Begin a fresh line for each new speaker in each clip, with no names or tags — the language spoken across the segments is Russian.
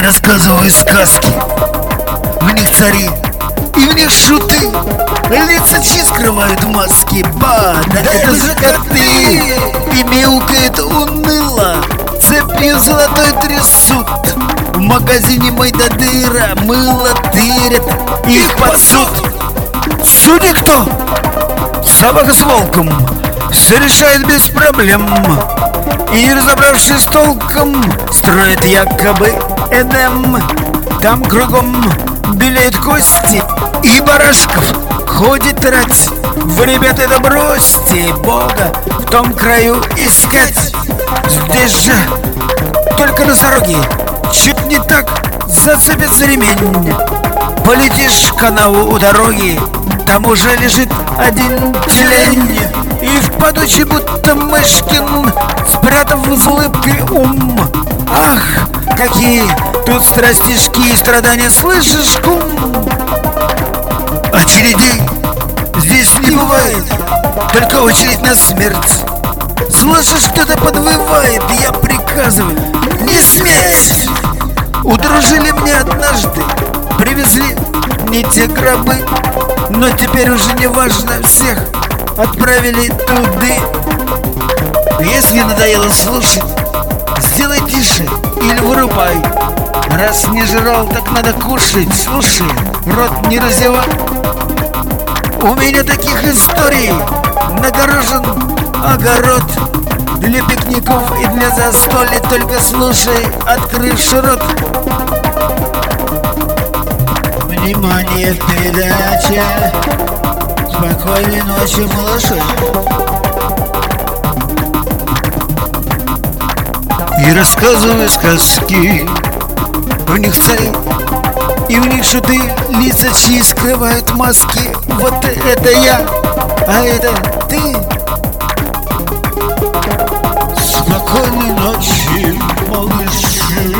рассказываю сказки. В них цари и в них шуты, лица чьи скрывают маски. Ба, да это же коты, и мяукает уныло, цепью золотой трясут. В магазине Майдадыра мыло тырят, их под суд. Судьи кто? Собака с волком. Все решает без проблем. И не разобравшись толком, строит якобы Эдем. Там кругом белеют кости, и барашков ходит рать. Вы, ребята, это бросьте, Бога в том краю искать. Здесь же только носороги чуть не так зацепится ремень. Полетишь в канаву у дороги, там уже лежит один тюлень. И в падучи будто Мышкин, спрятав с улыбкой ум. Ах, какие тут страстишки и страдания, слышишь, кум? Очередей здесь не бывает, только очередь на смерть. Слышишь, кто-то подвывает, я приказываю не сметь. Удружили мне однажды, привезли не те гробы, но теперь уже не важно, всех отправили туды. Если надоело слушать, сделай тише или вырубай. Раз не жрал, так надо кушать. Слушай, рот не разевай. У меня таких историй нагорожен огород. Для пикников и для застолья, только слушай, открывши рот. Внимание, передача. Спокойной ночи, малыши. И рассказываю сказки. В них цари и в них шуты, лица чьи скрывают маски. Вот это я, а это ты. Спокойной ночи, малыши.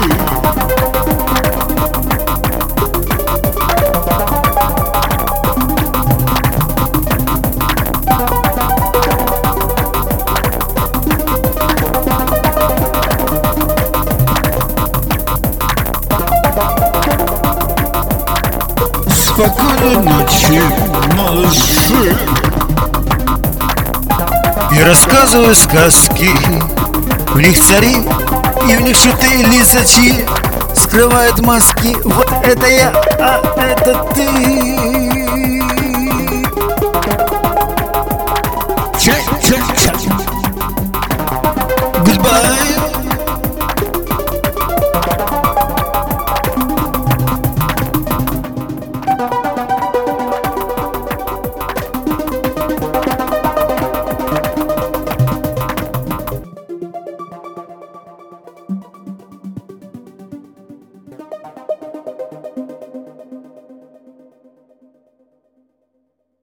Спокойной ночи, малыши. И рассказываю сказки. В них цари и в них шуты, лица чьи скрывают маски. Вот это я, а это ты.